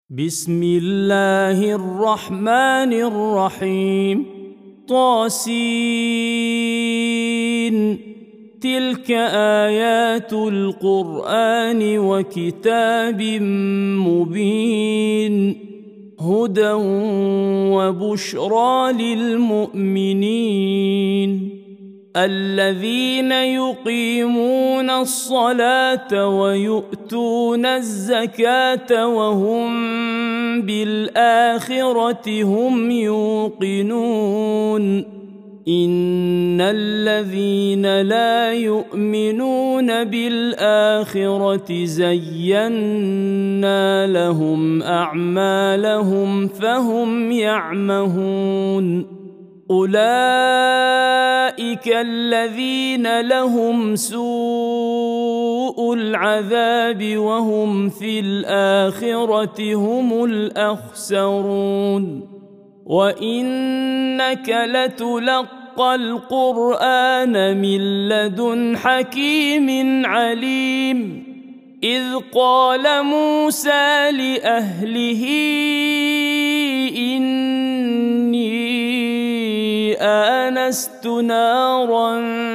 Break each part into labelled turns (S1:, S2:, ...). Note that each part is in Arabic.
S1: بسم الله الرحمن الرحيم طاسين تلك آيات القرآن وكتاب مبين هدى وبشرى للمؤمنين الذين يقيمون الصلاة ويؤتون الزكاة وهم بالآخرة هم يوقنون إن الذين لا يؤمنون بالآخرة زينا لهم أعمالهم فهم يعمهون أولئك الذين لهم سوء العذاب وهم في الآخرة هم الأخسرون وإنك لتلقى القرآن من لدن حكيم عليم إذ قال موسى لأهله إني آنست نارا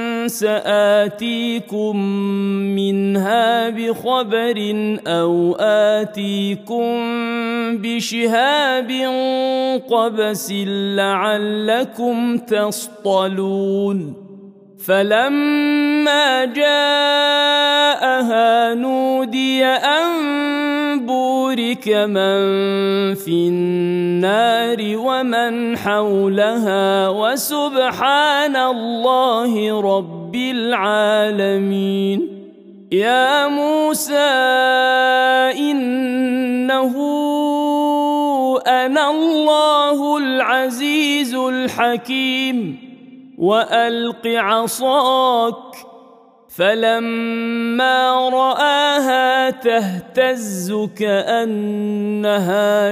S1: سآتيكم منها بخبر أو آتيكم بشهاب قبس لعلكم تصطلون فلما جاءها نودي أن بورك من في النار ومن حولها وسبحان الله رب العالمين يا موسى إنه أنا الله العزيز الحكيم وألق عصاك فلما رآها تهتز كأنها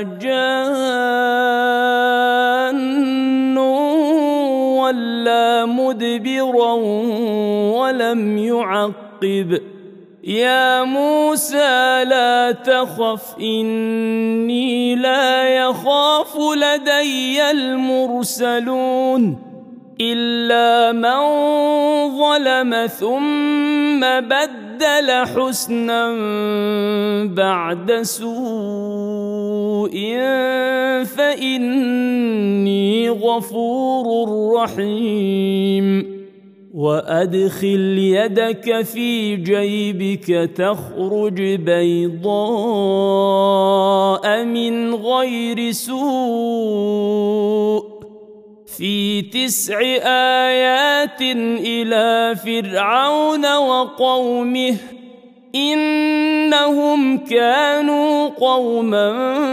S1: جان ولا مدبرا ولم يعقب يا موسى لا تخف إني لا يخاف لدي المرسلون إلا من ظلم ثم بدل حسنا بعد سوء فإني غفور رحيم وأدخل يدك في جيبك تخرج بيضاء من غير سوء في 9 آيات إلى فرعون وقومه إنهم كانوا قوما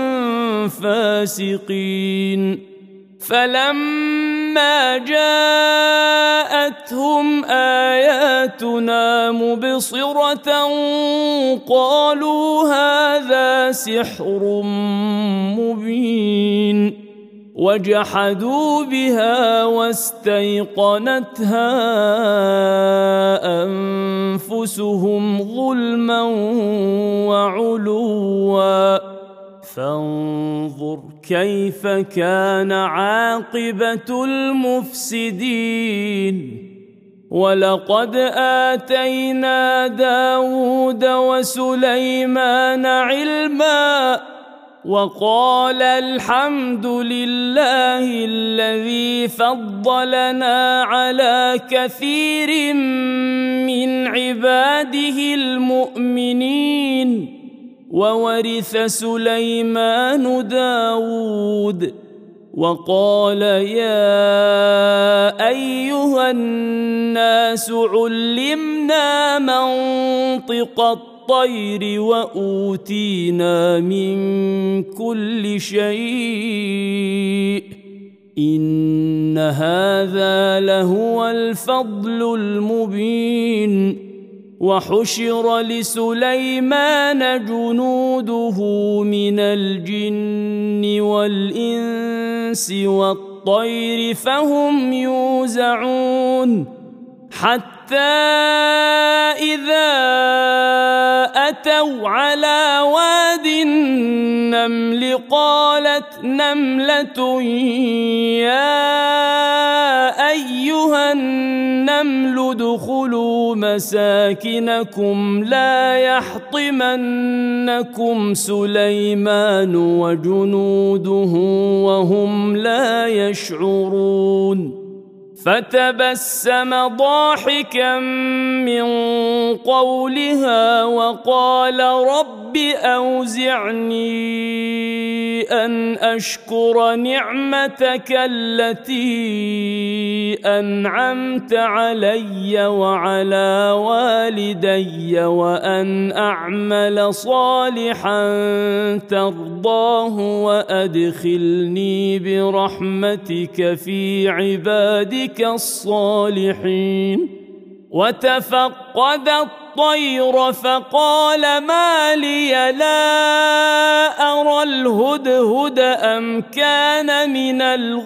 S1: فاسقين فلما جاءتهم آياتنا مبصرة قالوا هذا سحر مبين وجحدوا بها واستيقنتها أنفسهم ظلما وعلوا فانظر كيف كان عاقبة المفسدين ولقد آتينا داود وسليمان علما وقال الحمد لله الذي فضلنا على كثير من عباده المؤمنين وورث سليمان داود وقال يا أيها الناس علمنا منطق الطير وأوتينا من كل شيء إن هذا لهو الفضل المبين وحشر لسليمان جنوده من الجن والإنس والطير فهم يوزعون حتى إذا أتوا على واد النمل قالت نملة يا أيها النمل ادخلوا مساكنكم لا يحطمنكم سليمان وجنوده وهم لا يشعرون فتبسم ضاحكا من قولها وقال رب أوزعني أن أشكر نعمتك التي أنعمت علي وعلى والدي وأن أعمل صالحا ترضاه وأدخلني برحمتك في عبادك الصالحين وتفقد الطير فقال ما لي لا أرى الهدهد أم كان من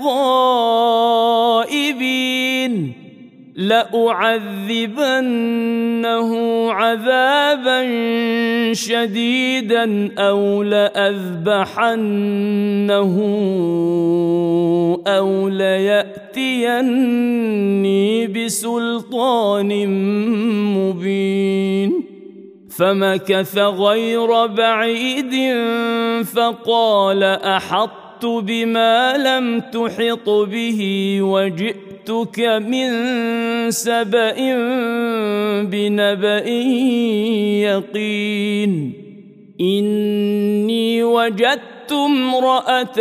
S1: الغائبين لأعذبنه عذابا شديدا أو لأذبحنه أو ليأتيني بسلطان مبين فمكث غير بعيد فقال أحطت بما لم تحط به وجئتك من سبأ بنبأ يقين إني وجدت امرأة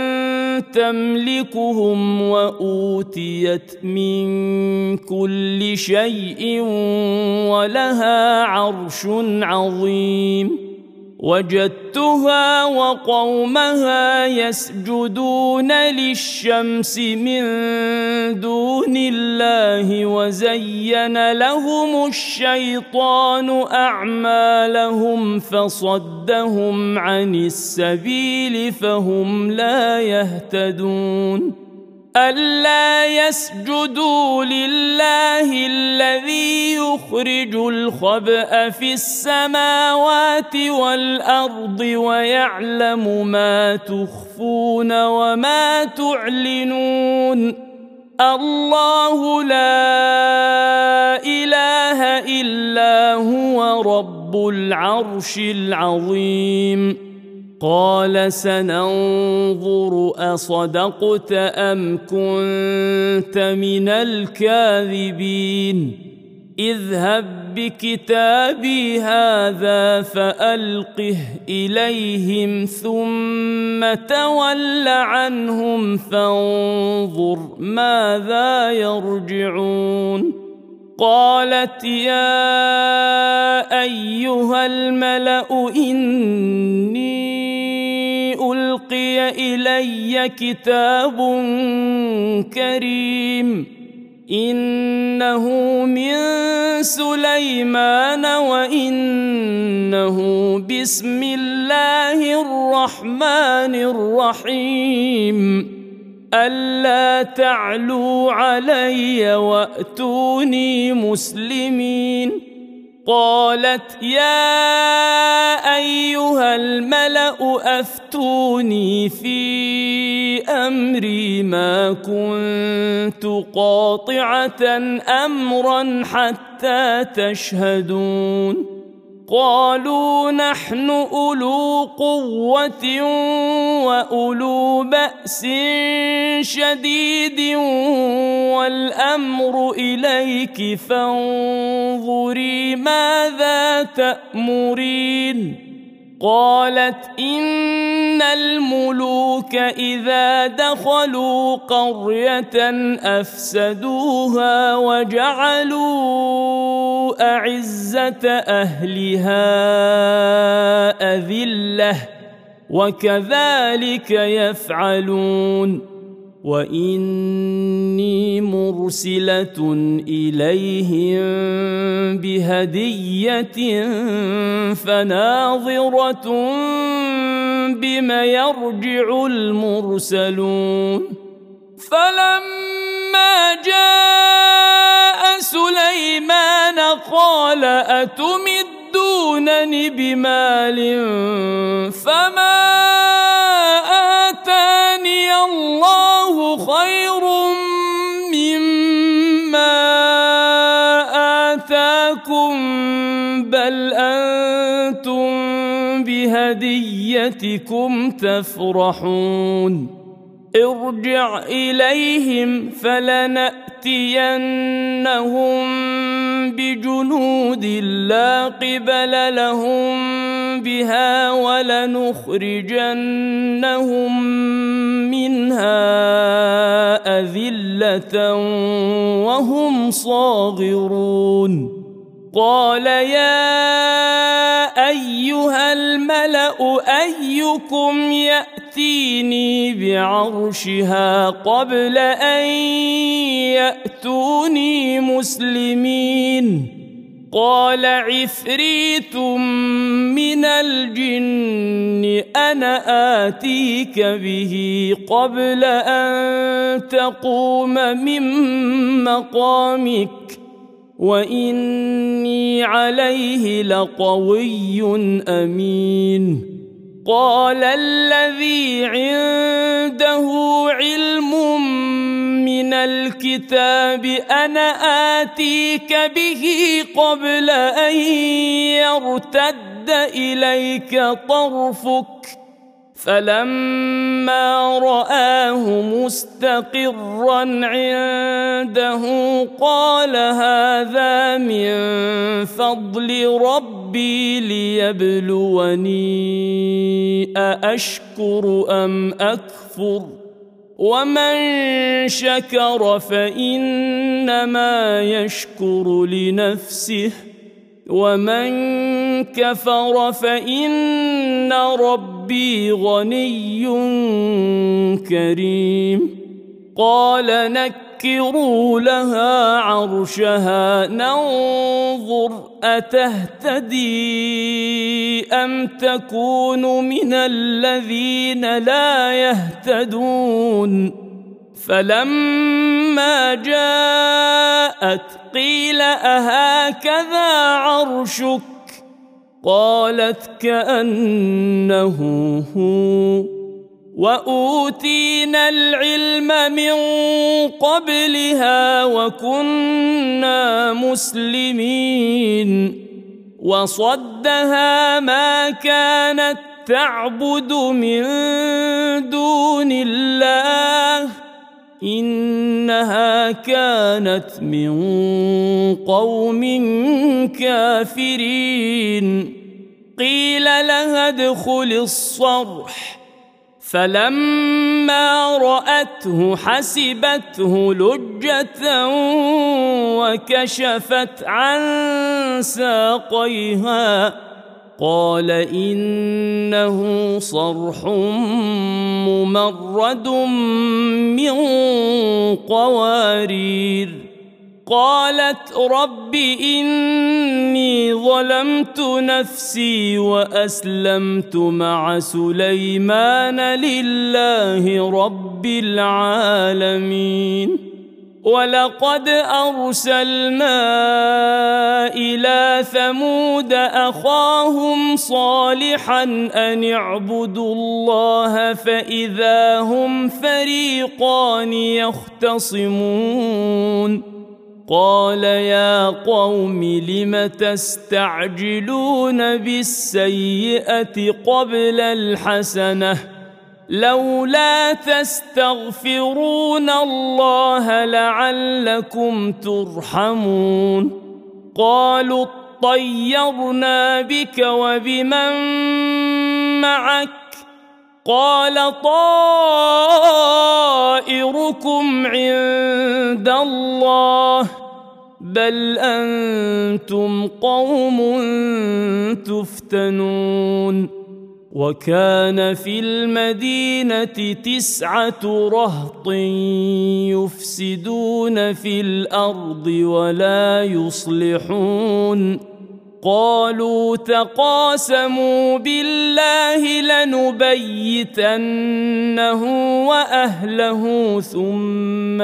S1: تملكهم وأوتيت من كل شيء ولها عرش عظيم وجدتها وقومها يسجدون للشمس من دون الله وزين لهم الشيطان أعمالهم فصدهم عن السبيل فهم لا يهتدون ألا يسجدوا لله الذي يخرج الخبأ في السماوات والأرض ويعلم ما تخفون وما تعلنون الله لا إله إلا هو رب العرش العظيم قال سننظر أصدقت أم كنت من الكاذبين اذهب بكتابي هذا فألقه إليهم ثم تول عنهم فانظر ماذا يرجعون قالت يا أيها الملأ إني ألقي إلي كتاب كريم إنه من سليمان وإنه بسم الله الرحمن الرحيم ألا تعلوا علي وأتوني مسلمين قالت يا أيها الملأ أفتوني في أمري ما كنت قاطعة أمرا حتى تشهدون قالوا نحن أولو قوة وأولو بأس شديد والأمر إليك فانظري ماذا تأمرين قالت إن الملوك إذا دخلوا قرية أفسدوها وجعلوا أعزة أهلها أذلة وكذلك يفعلون وإني مرسلة إليهم بهدية فناظرة بم يرجع المرسلون فلما جاء سليمان قال أتمدونني بمال فما آتاني الله خير مما آتاكم بل أنتم بهديتكم تفرحون ارجع إليهم فلنأتينهم بجنود لا قبل لهم بها ولنخرجنهم منها أذلة وهم صاغرون قال يا أيها الملأ أيكم يأتيني بعرشها قبل أن يأتوني مسلمين قال عفريت من الجن أنا آتيك به قبل أن تقوم من مقامك وإني عليه لقوي أمين قال الذي عنده علم من الكتاب أنا آتيك به قبل أن يرتد إليك طرفك فلما رآه مستقرا عنده قال هذا من فضل ربي ليبلوني أأشكر أم أكفر ومن شكر فإنما يشكر لنفسه ومن كفر فإن ربي غني كريم قال نكروا لها عرشها ننظر أتهتدي أم تكون من الذين لا يهتدون فلما جاءت قيل أهكذا عرشك قالت كأنه هو وأوتينا العلم من قبلها وكنا مسلمين وصدها ما كانت تعبد من دون الله إنها كانت من قوم كافرين قيل لها ادخل الصرح فلما رأته حسبته لجة وكشفت عن ساقيها قال إنه صرح ممرد من قوارير قالت رب إني ظلمت نفسي وأسلمت مع سليمان لله رب العالمين ولقد أرسلنا إلى ثمود أخاهم صالحا أن اعبدوا الله فإذا هم فريقان يختصمون قال يا قوم لم تستعجلون بالسيئة قبل الحسنة لولا تستغفرون الله لعلكم ترحمون قالوا اطيرنا بك وبمن معك قال طائركم عند الله بل أنتم قوم تفتنون وكان في المدينة 9 رهط يفسدون في الأرض ولا يصلحون قالوا تقاسموا بالله لنبيتنه وأهله ثم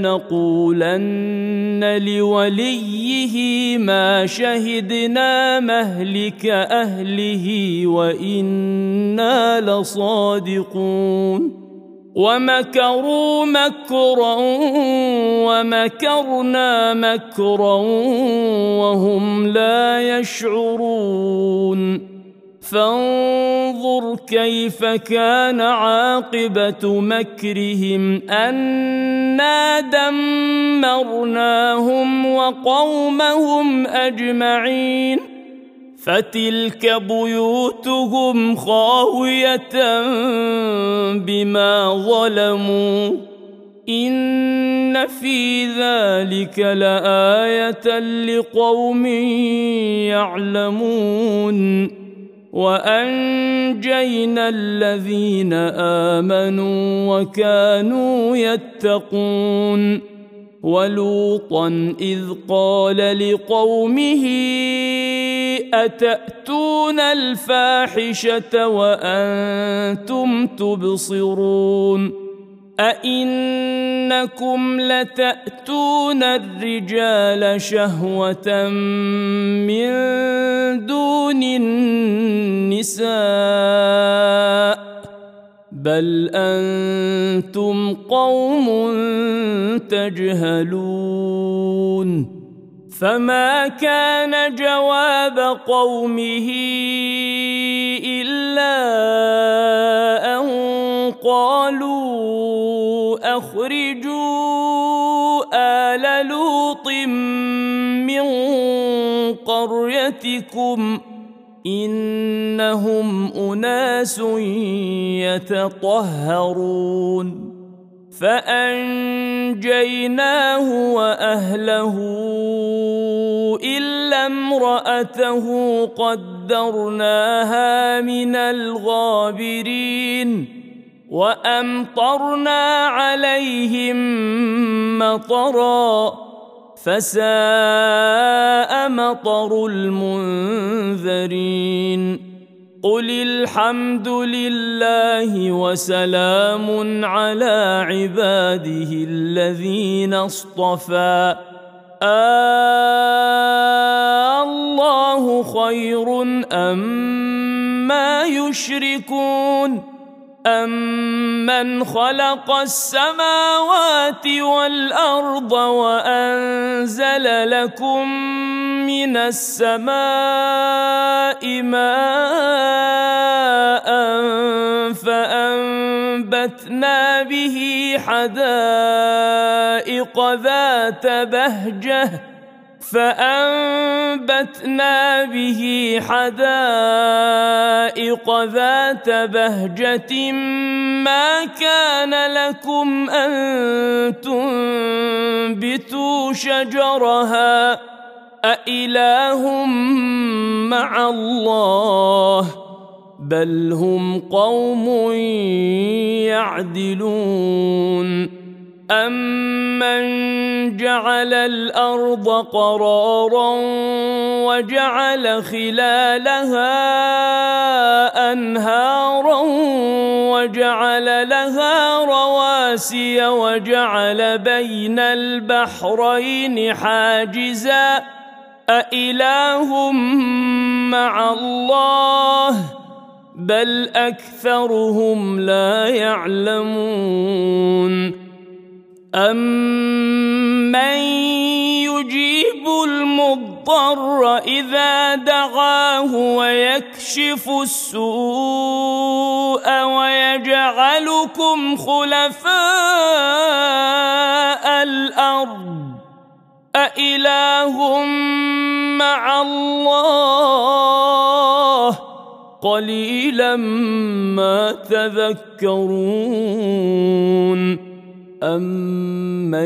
S1: لنقولن لوليه ما شهدنا مهلك أهله وإنا لصادقون ومكروا مكرا ومكرنا مكرا وهم لا يشعرون فانظر كيف كان عاقبة مكرهم أنا دمرناهم وقومهم أجمعين فتلك بيوتهم خاوية بما ظلموا إن في ذلك لآية لقوم يعلمون وأنجينا الذين آمنوا وكانوا يتقون ولوطا إذ قال لقومه أتأتون الفاحشة وأنتم تبصرون أئنكم لتأتون الرجال شهوة من دون النساء بل أنتم قوم تجهلون فما كان جواب قومه إلا أن قالوا أخرجوا آل لوط من قريتكم إنهم أناس يتطهرون فأنجيناه وأهله إلا امرأته قدرناها من الغابرين وأمطرنا عليهم مطرا فساء مطر المنذرين قل الحمد لله وسلام على عباده الذين اصطفى الله خير أما يشركون أمن خلق السماوات والأرض وأنزل لكم من السماء ماء فأنبتنا به حدائق ذات بهجة ما كان لكم أن تنبتوا شجرها أإله مع الله بل هم قوم يعدلون أمن جعل الأرض قرارا وجعل خلالها أنهارا وجعل لها رواسي وجعل بين البحرين حاجزا أإله مع الله بل أكثرهم لا يعلمون أمن يجيب المضطر إذا دعاه ويكشف السوء ويجعلكم خلفاء الأرض أإله مع الله قليلا ما تذكرون أمن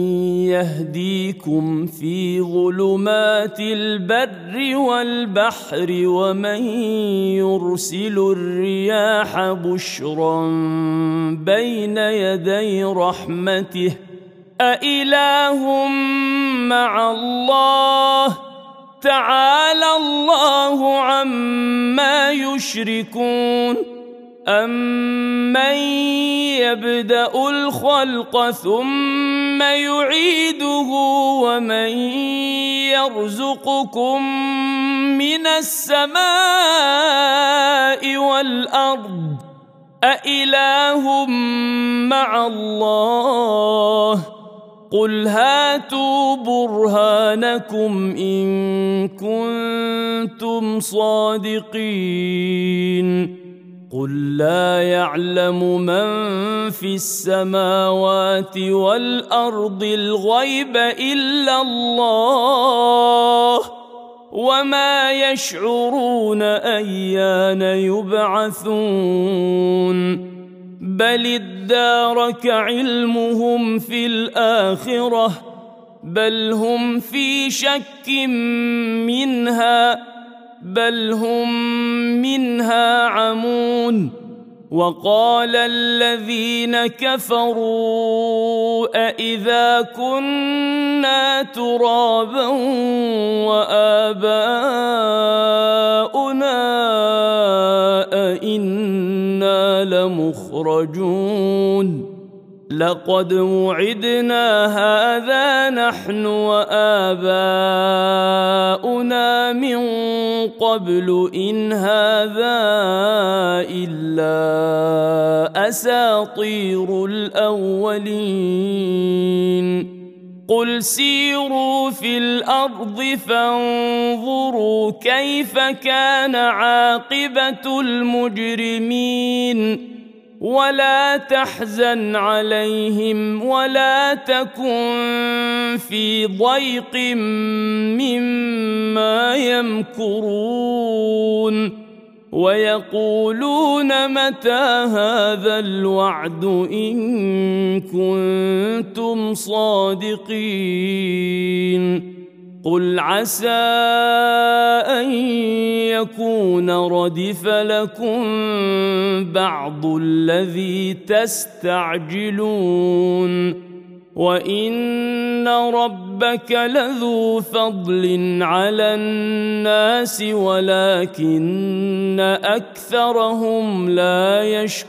S1: يهديكم في ظلمات البر والبحر ومن يرسل الرياح بشرا بين يدي رحمته أإله مع الله تعالى الله عما يشركون أمن يبدأ الخلق ثم يعيده ومن يرزقكم من السماء والأرض أإله مع الله قل هاتوا برهانكم إن كنتم صادقين قل لا يعلم من في السماوات والأرض الغيب إلا الله وما يشعرون أيان يبعثون بل ادارك علمهم في الآخرة بل هم في شك منها بل هم منها عمون وقال الذين كفروا أإذا كنا ترابا وآباؤنا أئنا لمخرجون لقد وعدنا هذا نحن وآباؤنا من قبل إن هذا إلا أساطير الأولين قل سيروا في الأرض فانظروا كيف كان عاقبة المجرمين ولا تحزن عليهم ولا تكن في ضيق مما يمكرون ويقولون متى هذا الوعد إن كنتم صادقين قل عسى أن يكون ردف لكم بعض الذي تستعجلون وإن ربك لذو فضل على الناس ولكن أكثرهم لا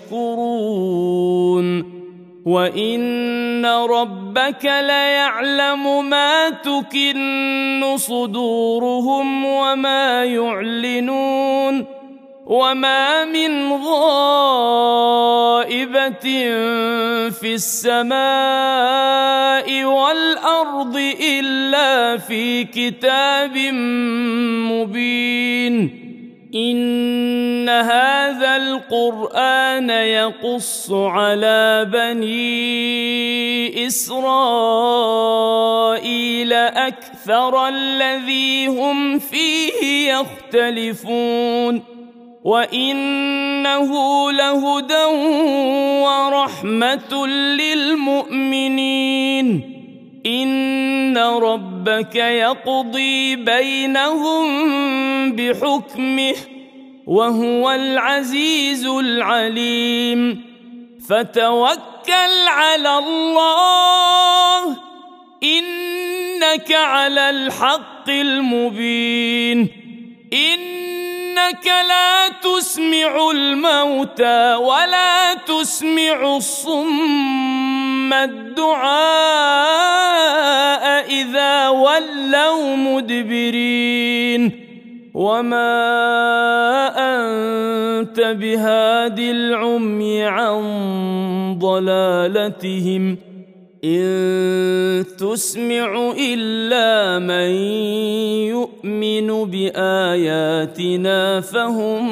S1: يشكرون وإن ربك ليعلم ما تكن صدورهم وما يعلنون وما من غائبة في السماء والأرض إلا في كتاب مبين إن هذا القرآن يقص على بني إسرائيل أكثر الذي هم فيه يختلفون وإنه لهدى ورحمة للمؤمنين إن ربك يقضي بينهم بحكمه وهو العزيز العليم فتوكل على الله إنك على الحق المبين إنك لا تسمع الموتى ولا تسمع الصم الدعاء إذا ولوا مدبرين وما أنت بهاد العمي عن ضلالتهم إن تسمع إلا من يؤمن بآياتنا فهم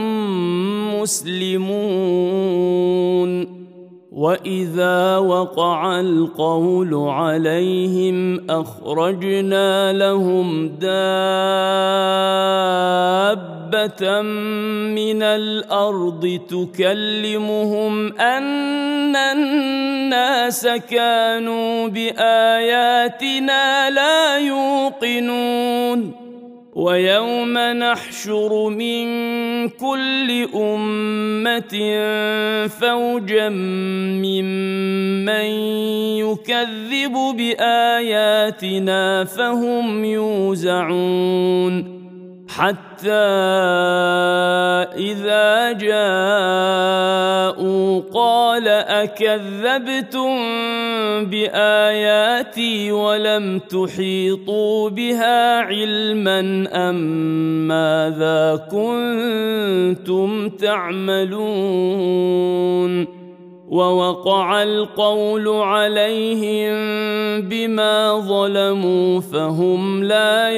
S1: مسلمون وإذا وقع القول عليهم أخرجنا لهم دابة من الأرض تكلمهم أن الناس كانوا بآياتنا لا يوقنون ويوم نحشر من كل أمة فوجا ممن يكذب بآياتنا فهم يوزعون حتى إذا جاءوا قال أكذبتم بآياتي ولم تحيطوا بها علما أم ماذا كنتم تعملون ووقع القول عليهم بما ظلموا فهم لا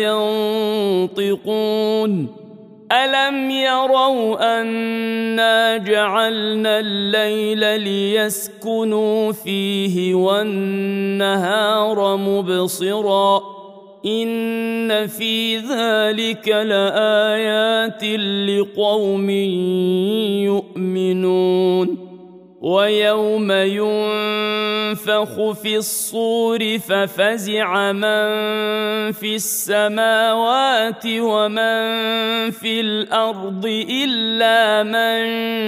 S1: ينطقون ألم يروا أنا جعلنا الليل ليسكنوا فيه والنهار مبصرا إن في ذلك لآيات لقوم يؤمنون ويوم ينفخ في الصور ففزع من في السماوات ومن في الأرض إلا من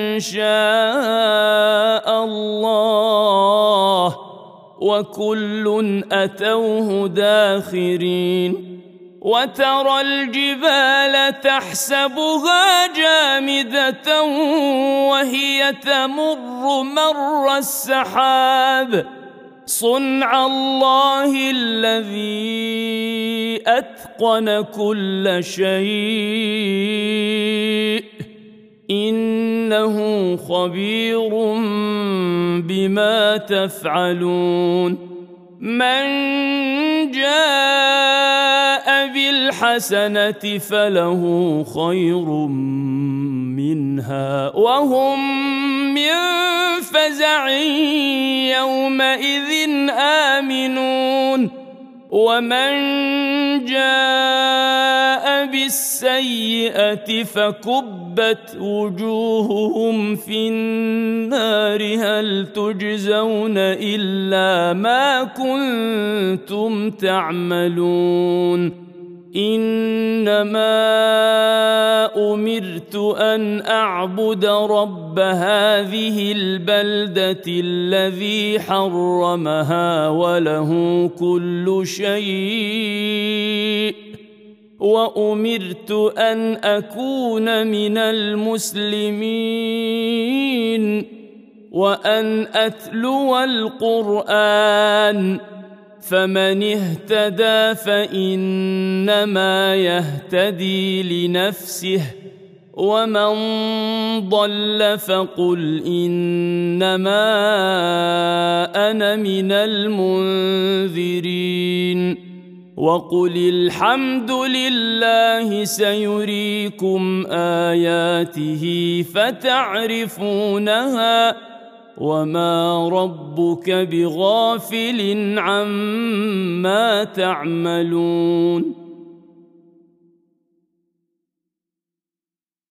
S1: شاء الله وكل أتوه داخرين وترى الجبال تحسبها جامدة وهي تمر مر السحاب صنع الله الذي أتقن كل شيء إنه خبير بما تفعلون من جاء بالحسنة فله خير منها وهم من فزع يومئذ آمنون ومن جاء بالسيئة فكبت وجوههم في النار هل تجزون إلا ما كنتم تعملون إنما أمرت أن أعبد رب هذه البلدة الذي حرمها وله كل شيء وأمرت أن أكون من المسلمين وأن أتلو القرآن فمن اهتدى فإنما يهتدي لنفسه ومن ضل فقل إنما أنا من المنذرين وقل الحمد لله سيريكم آياته فتعرفونها وما ربك بغافل عما تعملون